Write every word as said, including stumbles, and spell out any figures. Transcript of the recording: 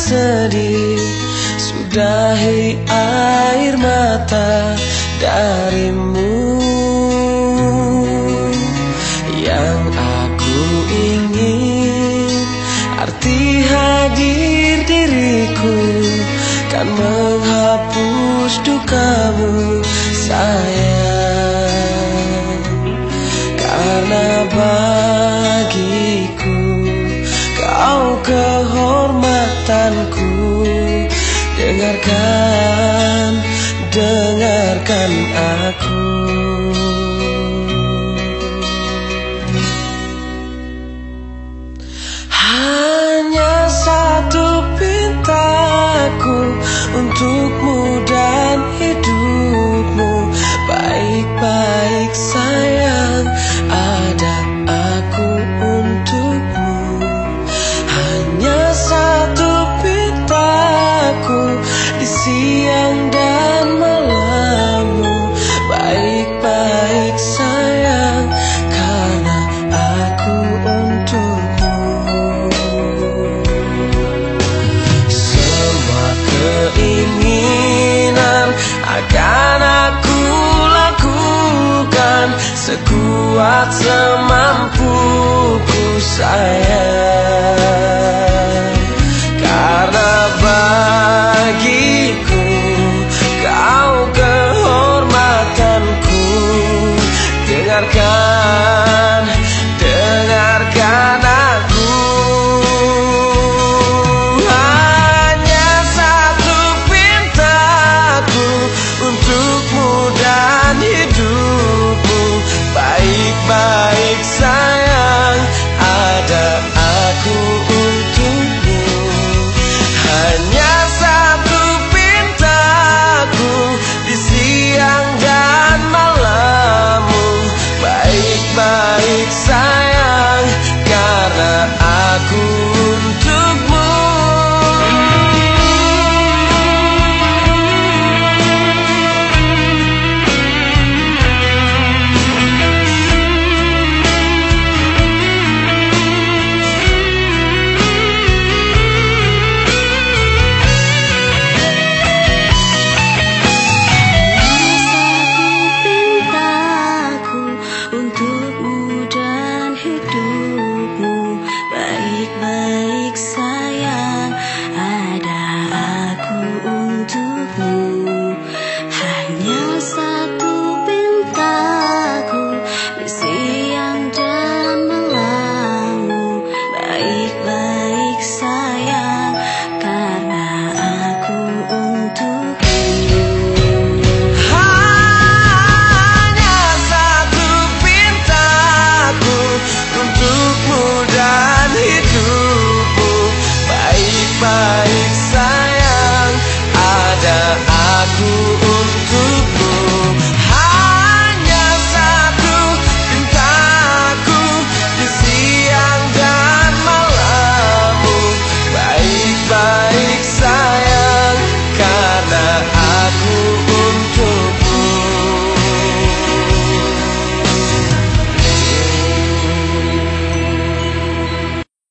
sedih, sudahi air mata darimu. Yang aku ingin, arti hadir diriku kan menghapus dukamu sayang. Karena bagiku kau kehormatanku. Dengarkan, dengarkan aku. Hanya satu pintaku untukmu dan hidupmu. Baik-baik sayang, ada aku untukmu. Hanya satu pintaku di siang dan malammu. Baik-baik sayang, karena aku untukmu. Semua keinginan akan aku lakukan sekuat semampuku sayang. Karena bagiku kau kehormatanku. Dengarkan